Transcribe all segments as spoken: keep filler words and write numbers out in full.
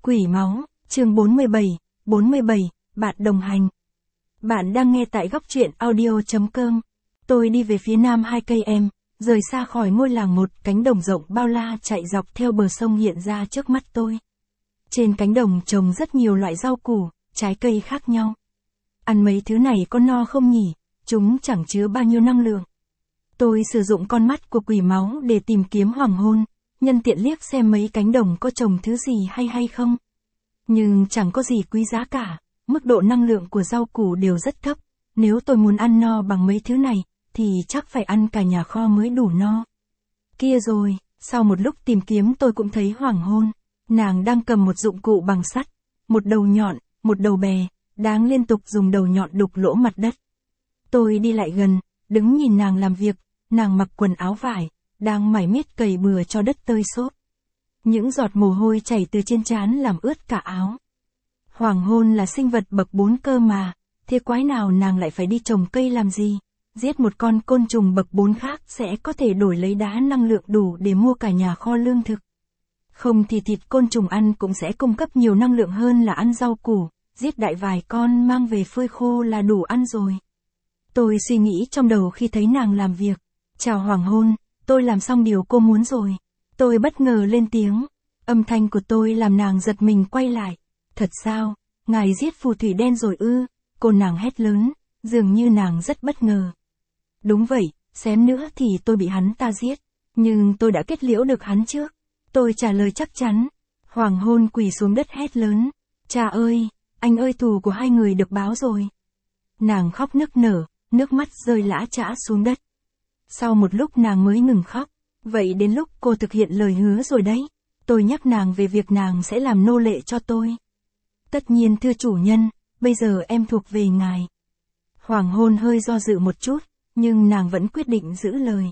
Quỷ máu, chương bốn mươi bảy, bốn mươi bảy, bạn đồng hành. Bạn đang nghe tại góc truyện audio.com. Tôi đi về phía nam hai cây em, rời xa khỏi ngôi làng một cánh đồng rộng bao la chạy dọc theo bờ sông hiện ra trước mắt tôi. Trên cánh đồng trồng rất nhiều loại rau củ, trái cây khác nhau. Ăn mấy thứ này có no không nhỉ? Chúng chẳng chứa bao nhiêu năng lượng. Tôi sử dụng con mắt của quỷ máu để tìm kiếm hoàng hôn, nhân tiện liếc xem mấy cánh đồng có trồng thứ gì hay hay không. Nhưng chẳng có gì quý giá cả, mức độ năng lượng của rau củ đều rất thấp. Nếu tôi muốn ăn no bằng mấy thứ này, thì chắc phải ăn cả nhà kho mới đủ no. Kia rồi, sau một lúc tìm kiếm tôi cũng thấy hoàng hôn. Nàng đang cầm một dụng cụ bằng sắt, một đầu nhọn, một đầu bè, đang liên tục dùng đầu nhọn đục lỗ mặt đất. Tôi đi lại gần, đứng nhìn nàng làm việc, nàng mặc quần áo vải, đang mải miết cày bừa cho đất tơi xốp. Những giọt mồ hôi chảy từ trên trán làm ướt cả áo. Hoàng hôn là sinh vật bậc bốn cơ mà, thế quái nào nàng lại phải đi trồng cây làm gì? Giết một con côn trùng bậc bốn khác sẽ có thể đổi lấy đá năng lượng đủ để mua cả nhà kho lương thực. Không thì thịt côn trùng ăn cũng sẽ cung cấp nhiều năng lượng hơn là ăn rau củ, giết đại vài con mang về phơi khô là đủ ăn rồi. Tôi suy nghĩ trong đầu khi thấy nàng làm việc. Chào hoàng hôn, tôi làm xong điều cô muốn rồi. Tôi bất ngờ lên tiếng. Âm thanh của tôi làm nàng giật mình quay lại. Thật sao, ngài giết phù thủy đen rồi ư? Cô nàng hét lớn, dường như nàng rất bất ngờ. Đúng vậy, xém nữa thì tôi bị hắn ta giết. Nhưng tôi đã kết liễu được hắn trước. Tôi trả lời chắc chắn. Hoàng hôn quỳ xuống đất hét lớn. Cha ơi, anh ơi thù của hai người được báo rồi. Nàng khóc nức nở, nước mắt rơi lã chã xuống đất. Sau một lúc nàng mới ngừng khóc. Vậy đến lúc cô thực hiện lời hứa rồi đấy. Tôi nhắc nàng về việc nàng sẽ làm nô lệ cho tôi. Tất nhiên thưa chủ nhân, bây giờ em thuộc về ngài. Hoàng hôn hơi do dự một chút, nhưng nàng vẫn quyết định giữ lời.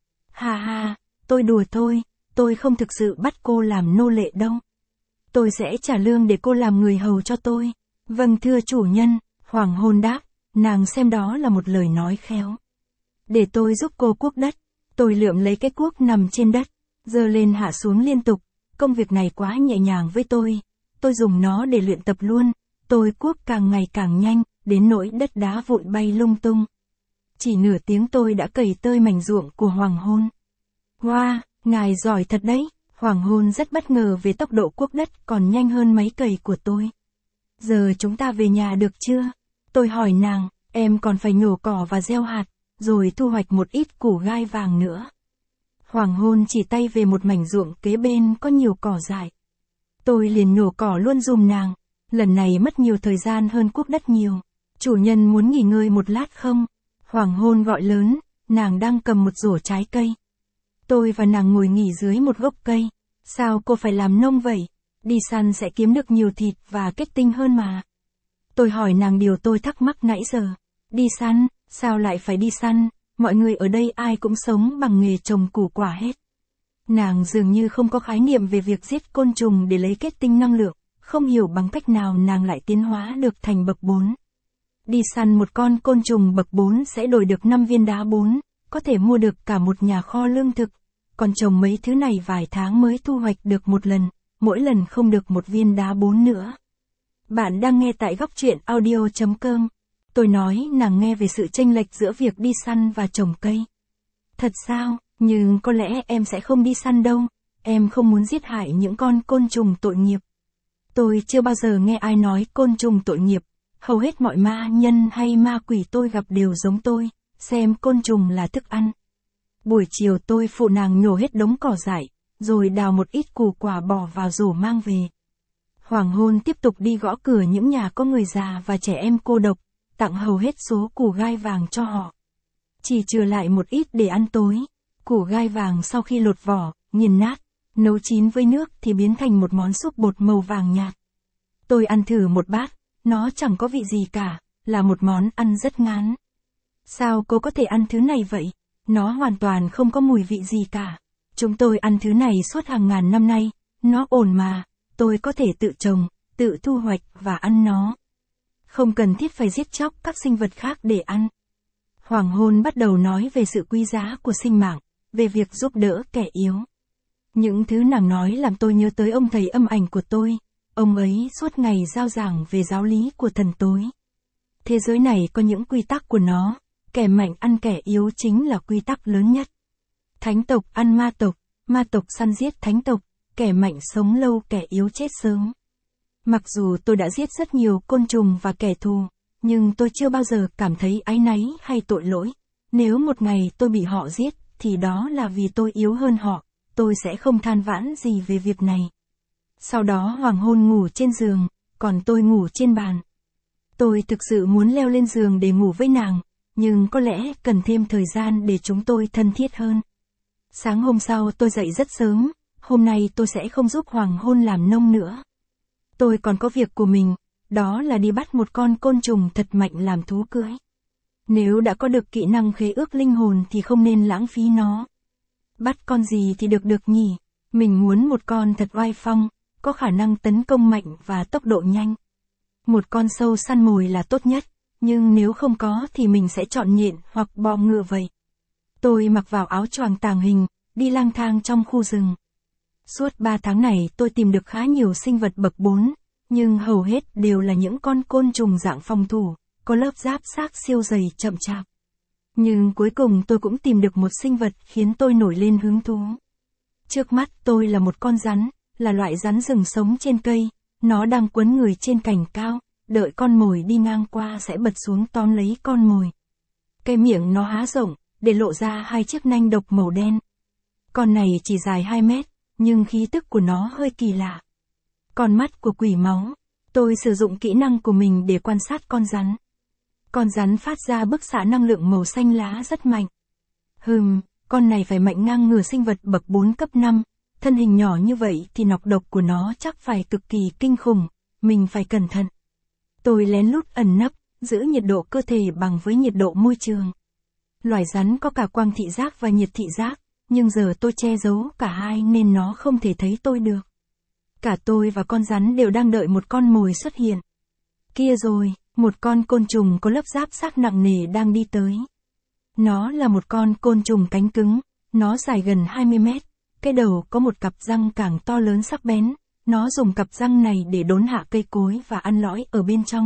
Ha ha, tôi đùa thôi, tôi không thực sự bắt cô làm nô lệ đâu. Tôi sẽ trả lương để cô làm người hầu cho tôi. Vâng thưa chủ nhân, hoàng hôn đáp, nàng xem đó là một lời nói khéo. Để tôi giúp cô cuốc đất. Tôi lượm lấy cái cuốc nằm trên đất, giơ lên hạ xuống liên tục. Công việc này quá nhẹ nhàng với tôi. Tôi dùng nó để luyện tập luôn. Tôi cuốc càng ngày càng nhanh, đến nỗi đất đá vụn bay lung tung. Chỉ nửa tiếng tôi đã cày tơi mảnh ruộng của hoàng hôn. Wow, ngài giỏi thật đấy. Hoàng hôn rất bất ngờ về tốc độ cuốc đất còn nhanh hơn máy cày của tôi. Giờ chúng ta về nhà được chưa? Tôi hỏi nàng, em còn phải nhổ cỏ và gieo hạt, rồi thu hoạch một ít củ gai vàng nữa. Hoàng hôn chỉ tay về một mảnh ruộng kế bên có nhiều cỏ dại. Tôi liền nhổ cỏ luôn dùm nàng, lần này mất nhiều thời gian hơn cuốc đất nhiều. Chủ nhân muốn nghỉ ngơi một lát không? Hoàng hôn gọi lớn, nàng đang cầm một rổ trái cây. Tôi và nàng ngồi nghỉ dưới một gốc cây. Sao cô phải làm nông vậy? Đi săn sẽ kiếm được nhiều thịt và kết tinh hơn mà. Tôi hỏi nàng điều tôi thắc mắc nãy giờ. Đi săn, sao lại phải đi săn? Mọi người ở đây ai cũng sống bằng nghề trồng củ quả hết. Nàng dường như không có khái niệm về việc giết côn trùng để lấy kết tinh năng lượng, không hiểu bằng cách nào nàng lại tiến hóa được thành bậc bốn. Đi săn một con côn trùng bậc bốn sẽ đổi được năm viên đá bốn, có thể mua được cả một nhà kho lương thực. Còn trồng mấy thứ này vài tháng mới thu hoạch được một lần, mỗi lần không được một viên đá bốn nữa. Bạn đang nghe tại góc truyện audio.com. Tôi nói nàng nghe về sự chênh lệch giữa việc đi săn và trồng cây. Thật sao, nhưng có lẽ em sẽ không đi săn đâu, em không muốn giết hại những con côn trùng tội nghiệp. Tôi chưa bao giờ nghe ai nói côn trùng tội nghiệp, hầu hết mọi ma nhân hay ma quỷ tôi gặp đều giống tôi, xem côn trùng là thức ăn. Buổi chiều tôi phụ nàng nhổ hết đống cỏ dại, rồi đào một ít củ quả bỏ vào rổ mang về. Hoàng hôn tiếp tục đi gõ cửa những nhà có người già và trẻ em cô độc, tặng hầu hết số củ gai vàng cho họ. Chỉ chừa lại một ít để ăn tối. Củ gai vàng sau khi lột vỏ, nghiền nát, nấu chín với nước thì biến thành một món súp bột màu vàng nhạt. Tôi ăn thử một bát, nó chẳng có vị gì cả, là một món ăn rất ngán. Sao cô có thể ăn thứ này vậy? Nó hoàn toàn không có mùi vị gì cả. Chúng tôi ăn thứ này suốt hàng ngàn năm nay, nó ổn mà, tôi có thể tự trồng, tự thu hoạch và ăn nó. Không cần thiết phải giết chóc các sinh vật khác để ăn. Hoàng hôn bắt đầu nói về sự quý giá của sinh mạng, về việc giúp đỡ kẻ yếu. Những thứ nàng nói làm tôi nhớ tới ông thầy âm ảnh của tôi. ông ấy suốt ngày rao giảng về giáo lý của thần tối. Thế giới này có những quy tắc của nó, kẻ mạnh ăn kẻ yếu chính là quy tắc lớn nhất. Thánh tộc ăn ma tộc, ma tộc săn giết thánh tộc, kẻ mạnh sống lâu kẻ yếu chết sớm. Mặc dù tôi đã giết rất nhiều côn trùng và kẻ thù, nhưng tôi chưa bao giờ cảm thấy áy náy hay tội lỗi. Nếu một ngày tôi bị họ giết, thì đó là vì tôi yếu hơn họ, tôi sẽ không than vãn gì về việc này. Sau đó hoàng hôn ngủ trên giường, còn tôi ngủ trên bàn. Tôi thực sự muốn leo lên giường để ngủ với nàng, nhưng có lẽ cần thêm thời gian để chúng tôi thân thiết hơn. Sáng hôm sau tôi dậy rất sớm, hôm nay tôi sẽ không giúp hoàng hôn làm nông nữa. Tôi còn có việc của mình, đó là đi bắt một con côn trùng thật mạnh làm thú cưỡi. Nếu đã có được kỹ năng khế ước linh hồn thì không nên lãng phí nó. Bắt con gì thì được được nhỉ? Mình muốn một con thật oai phong, có khả năng tấn công mạnh và tốc độ nhanh. Một con sâu săn mồi là tốt nhất, nhưng nếu không có thì mình sẽ chọn nhện hoặc bọ ngựa vậy. Tôi mặc vào áo choàng tàng hình, đi lang thang trong khu rừng. Suốt ba tháng này tôi tìm được khá nhiều sinh vật bậc bốn, nhưng hầu hết đều là những con côn trùng dạng phòng thủ, có lớp giáp xác siêu dày chậm chạp. Nhưng cuối cùng tôi cũng tìm được một sinh vật khiến tôi nổi lên hứng thú. Trước mắt tôi là một con rắn, là loại rắn rừng sống trên cây, nó đang quấn người trên cành cao, đợi con mồi đi ngang qua sẽ bật xuống tóm lấy con mồi. Cái miệng nó há rộng, để lộ ra hai chiếc nanh độc màu đen. Con này chỉ dài hai mét, nhưng khí tức của nó hơi kỳ lạ. Con mắt của quỷ máu. Tôi sử dụng kỹ năng của mình để quan sát con rắn. Con rắn phát ra bức xạ năng lượng màu xanh lá rất mạnh. Hừm, con này phải mạnh ngang ngửa sinh vật bậc bốn cấp năm, thân hình nhỏ như vậy thì nọc độc của nó chắc phải cực kỳ kinh khủng, mình phải cẩn thận. Tôi lén lút ẩn nấp, giữ nhiệt độ cơ thể bằng với nhiệt độ môi trường. Loài rắn có cả quang thị giác và nhiệt thị giác, nhưng giờ tôi che giấu cả hai nên nó không thể thấy tôi được. Cả tôi và con rắn đều đang đợi một con mồi xuất hiện. Kia rồi, một con côn trùng có lớp giáp xác nặng nề đang đi tới. Nó là một con côn trùng cánh cứng, nó dài gần hai mươi mét, cái đầu có một cặp răng càng to lớn sắc bén, nó dùng cặp răng này để đốn hạ cây cối và ăn lõi ở bên trong.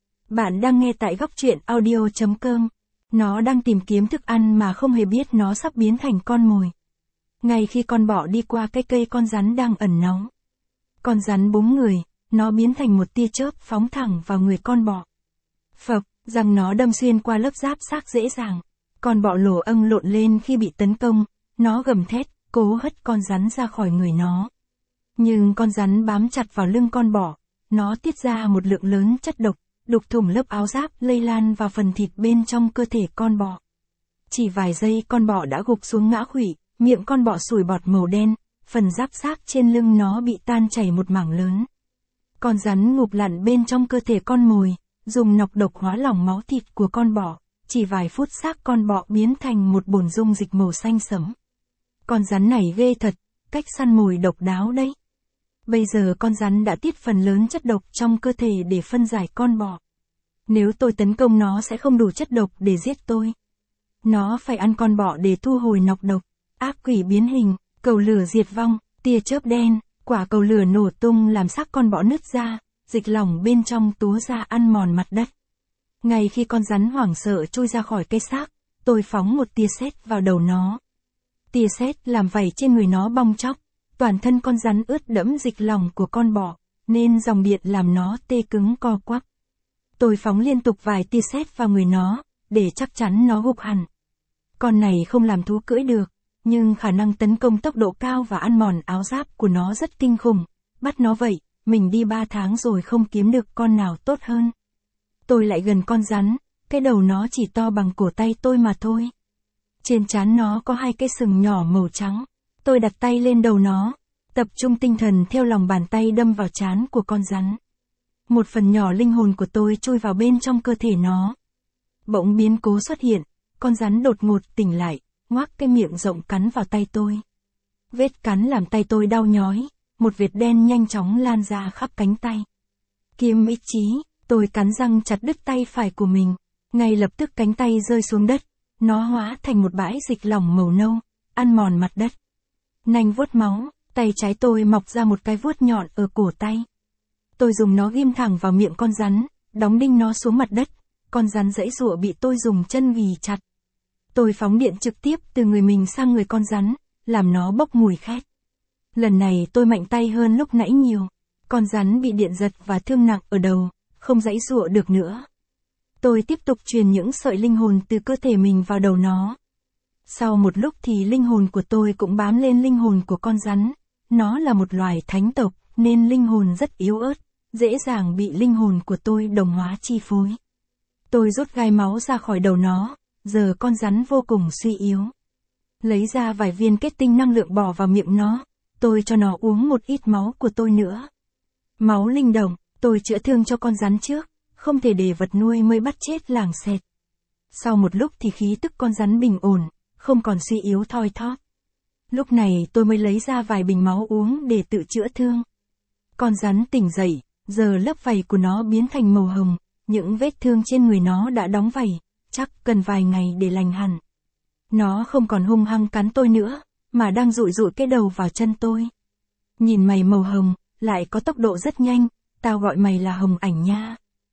Bạn đang nghe tại góc truyện audio chấm com. Nó đang tìm kiếm thức ăn mà không hề biết nó sắp biến thành con mồi. Ngay khi con bọ đi qua cái cây con rắn đang ẩn náu. Con rắn búng người, nó biến thành một tia chớp phóng thẳng vào người con bọ. Phập, răng nó đâm xuyên qua lớp giáp xác dễ dàng. Con bọ lổ âng lộn lên khi bị tấn công, nó gầm thét, cố hất con rắn ra khỏi người nó. Nhưng con rắn bám chặt vào lưng con bọ, nó tiết ra một lượng lớn chất độc, đục thủng lớp áo giáp lây lan vào phần thịt bên trong cơ thể con bọ. Chỉ vài giây con bọ đã gục xuống ngã khuỵu, miệng con bọ sủi bọt màu đen, phần giáp xác trên lưng nó bị tan chảy một mảng lớn. Con rắn ngụp lặn bên trong cơ thể con mồi, dùng nọc độc hóa lỏng máu thịt của con bọ, chỉ vài phút xác con bọ biến thành một bồn dung dịch màu xanh sẫm. Con rắn này ghê thật, cách săn mồi độc đáo đấy. Bây giờ con rắn đã tiết phần lớn chất độc trong cơ thể để phân giải con bọ. Nếu tôi tấn công nó sẽ không đủ chất độc để giết tôi. Nó phải ăn con bọ để thu hồi nọc độc. Ác quỷ biến hình, cầu lửa diệt vong, tia chớp đen, quả cầu lửa nổ tung làm xác con bọ nứt ra, dịch lỏng bên trong túa ra ăn mòn mặt đất. Ngay khi con rắn hoảng sợ trôi ra khỏi cây xác, tôi phóng một tia sét vào đầu nó. Tia sét làm vảy trên người nó bong tróc, toàn thân con rắn ướt đẫm dịch lỏng của con bọ, nên dòng điện làm nó tê cứng co quắp. Tôi phóng liên tục vài tia sét vào người nó, để chắc chắn nó gục hẳn. Con này không làm thú cưỡi được, nhưng khả năng tấn công tốc độ cao và ăn mòn áo giáp của nó rất kinh khủng. Bắt nó vậy, mình đi ba tháng rồi không kiếm được con nào tốt hơn. Tôi lại gần con rắn, cái đầu nó chỉ to bằng cổ tay tôi mà thôi. Trên trán nó có hai cái sừng nhỏ màu trắng. Tôi đặt tay lên đầu nó, tập trung tinh thần theo lòng bàn tay đâm vào trán của con rắn. Một phần nhỏ linh hồn của tôi chui vào bên trong cơ thể nó. Bỗng biến cố xuất hiện, con rắn đột ngột tỉnh lại, ngoác cái miệng rộng cắn vào tay tôi. Vết cắn làm tay tôi đau nhói, một vệt đen nhanh chóng lan ra khắp cánh tay. Kiêm ý chí, tôi cắn răng chặt đứt tay phải của mình, ngay lập tức cánh tay rơi xuống đất, nó hóa thành một bãi dịch lỏng màu nâu, ăn mòn mặt đất. Nanh vuốt máu, tay trái tôi mọc ra một cái vuốt nhọn ở cổ tay. Tôi dùng nó ghim thẳng vào miệng con rắn, đóng đinh nó xuống mặt đất. Con rắn giãy giụa bị tôi dùng chân ghì chặt. Tôi phóng điện trực tiếp từ người mình sang người con rắn, làm nó bốc mùi khét. Lần này tôi mạnh tay hơn lúc nãy nhiều. Con rắn bị điện giật và thương nặng ở đầu, không giãy giụa được nữa. Tôi tiếp tục truyền những sợi linh hồn từ cơ thể mình vào đầu nó. Sau một lúc thì linh hồn của tôi cũng bám lên linh hồn của con rắn. Nó là một loài thánh tộc, nên linh hồn rất yếu ớt, dễ dàng bị linh hồn của tôi đồng hóa chi phối. Tôi rút gai máu ra khỏi đầu nó, giờ con rắn vô cùng suy yếu. Lấy ra vài viên kết tinh năng lượng bỏ vào miệng nó, tôi cho nó uống một ít máu của tôi nữa. Máu linh động, tôi chữa thương cho con rắn trước, không thể để vật nuôi mới bắt chết làng xẹt. Sau một lúc thì khí tức con rắn bình ổn, không còn suy yếu thoi thóp. Lúc này tôi mới lấy ra vài bình máu uống để tự chữa thương. Con rắn tỉnh dậy, giờ lớp vảy của nó biến thành màu hồng, những vết thương trên người nó đã đóng vảy, chắc cần vài ngày để lành hẳn. Nó không còn hung hăng cắn tôi nữa, mà đang dụi dụi cái đầu vào chân tôi. Nhìn mày màu hồng, lại có tốc độ rất nhanh, tao gọi mày là Hồng Ảnh nha.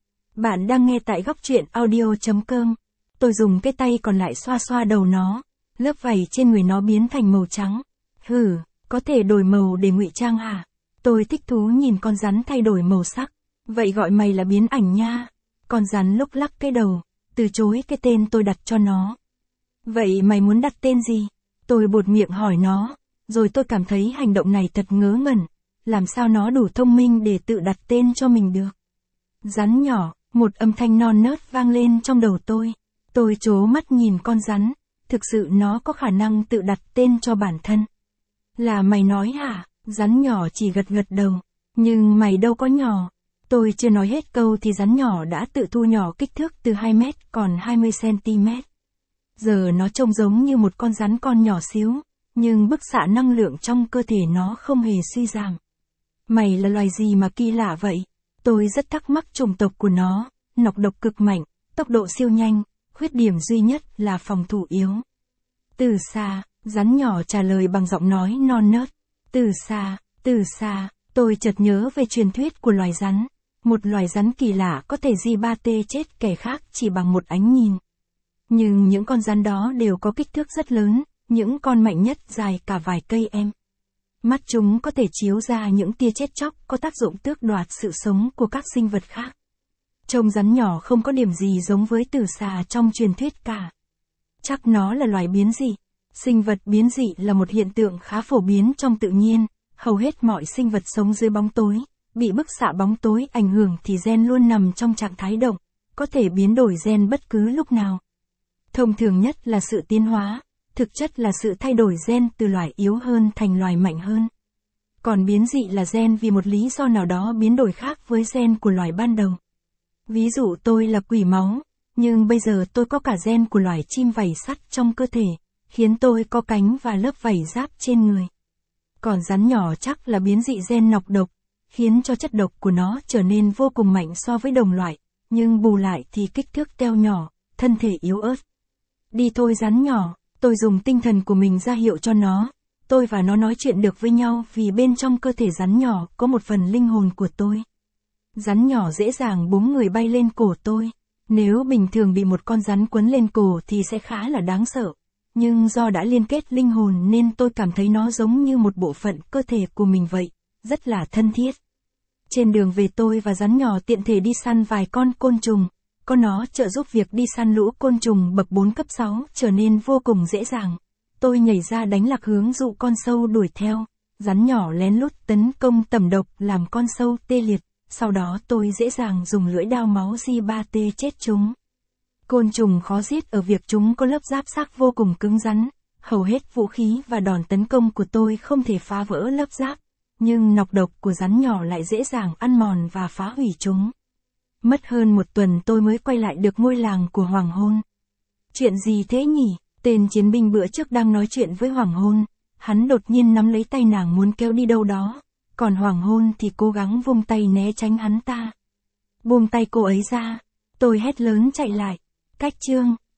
Bạn đang nghe tại góc truyện audio chấm com. Tôi dùng cái tay còn lại xoa xoa đầu nó, lớp vảy trên người nó biến thành màu trắng. Hừ, có thể đổi màu để ngụy trang hả? Tôi thích thú nhìn con rắn thay đổi màu sắc. Vậy gọi mày là Biến Ảnh nha. Con rắn lúc lắc cái đầu, từ chối cái tên tôi đặt cho nó. Vậy mày muốn đặt tên gì? Tôi buột miệng hỏi nó, rồi tôi cảm thấy hành động này thật ngớ ngẩn. Làm sao nó đủ thông minh để tự đặt tên cho mình được? Rắn nhỏ, một âm thanh non nớt vang lên trong đầu tôi. Tôi trố mắt nhìn con rắn, thực sự nó có khả năng tự đặt tên cho bản thân. Là mày nói hả? Rắn nhỏ chỉ gật gật đầu. Nhưng mày đâu có nhỏ. Tôi chưa nói hết câu thì rắn nhỏ đã tự thu nhỏ kích thước từ hai mét còn hai mươi xăng-ti-mét. Giờ nó trông giống như một con rắn con nhỏ xíu, nhưng bức xạ năng lượng trong cơ thể nó không hề suy giảm. Mày là loài gì mà kỳ lạ vậy? Tôi rất thắc mắc chủng tộc của nó, nọc độc cực mạnh, tốc độ siêu nhanh, khuyết điểm duy nhất là phòng thủ yếu. Từ xa, rắn nhỏ trả lời bằng giọng nói non nớt. Từ xa, từ xa, tôi chợt nhớ về truyền thuyết của loài rắn. Một loài rắn kỳ lạ có thể di ba tê chết kẻ khác chỉ bằng một ánh nhìn. Nhưng những con rắn đó đều có kích thước rất lớn, những con mạnh nhất dài cả vài cây em. Mắt chúng có thể chiếu ra những tia chết chóc có tác dụng tước đoạt sự sống của các sinh vật khác. Trông rắn nhỏ không có điểm gì giống với tử xà trong truyền thuyết cả. Chắc nó là loài biến dị. Sinh vật biến dị là một hiện tượng khá phổ biến trong tự nhiên, hầu hết mọi sinh vật sống dưới bóng tối, bị bức xạ bóng tối ảnh hưởng thì gen luôn nằm trong trạng thái động, có thể biến đổi gen bất cứ lúc nào. Thông thường nhất là sự tiến hóa, thực chất là sự thay đổi gen từ loài yếu hơn thành loài mạnh hơn. Còn biến dị là gen vì một lý do nào đó biến đổi khác với gen của loài ban đầu. Ví dụ tôi là quỷ máu, nhưng bây giờ tôi có cả gen của loài chim vảy sắt trong cơ thể, khiến tôi có cánh và lớp vảy giáp trên người. Còn rắn nhỏ chắc là biến dị gen nọc độc, khiến cho chất độc của nó trở nên vô cùng mạnh so với đồng loại, nhưng bù lại thì kích thước teo nhỏ, thân thể yếu ớt. Đi thôi rắn nhỏ, tôi dùng tinh thần của mình ra hiệu cho nó, tôi và nó nói chuyện được với nhau vì bên trong cơ thể rắn nhỏ có một phần linh hồn của tôi. Rắn nhỏ dễ dàng búng người bay lên cổ tôi. Nếu bình thường bị một con rắn quấn lên cổ thì sẽ khá là đáng sợ. Nhưng do đã liên kết linh hồn nên tôi cảm thấy nó giống như một bộ phận cơ thể của mình vậy, rất là thân thiết. Trên đường về tôi và rắn nhỏ tiện thể đi săn vài con côn trùng. Có nó trợ giúp việc đi săn lũ côn trùng bậc bốn cấp sáu trở nên vô cùng dễ dàng. Tôi nhảy ra đánh lạc hướng dụ con sâu đuổi theo. Rắn nhỏ lén lút tấn công tẩm độc làm con sâu tê liệt. Sau đó tôi dễ dàng dùng lưỡi đao máu di ba tê chết chúng. Côn trùng khó giết ở việc chúng có lớp giáp xác vô cùng cứng rắn. Hầu hết vũ khí và đòn tấn công của tôi không thể phá vỡ lớp giáp. Nhưng nọc độc của rắn nhỏ lại dễ dàng ăn mòn và phá hủy chúng. Mất hơn một tuần tôi mới quay lại được ngôi làng của Hoàng Hôn. Chuyện gì thế nhỉ? Tên chiến binh bữa trước đang nói chuyện với Hoàng Hôn. Hắn đột nhiên nắm lấy tay nàng muốn kéo đi đâu đó. Còn Hoàng Hôn thì cố gắng vung tay né tránh hắn ta. Buông tay cô ấy ra. Tôi hét lớn chạy lại. Cách chương.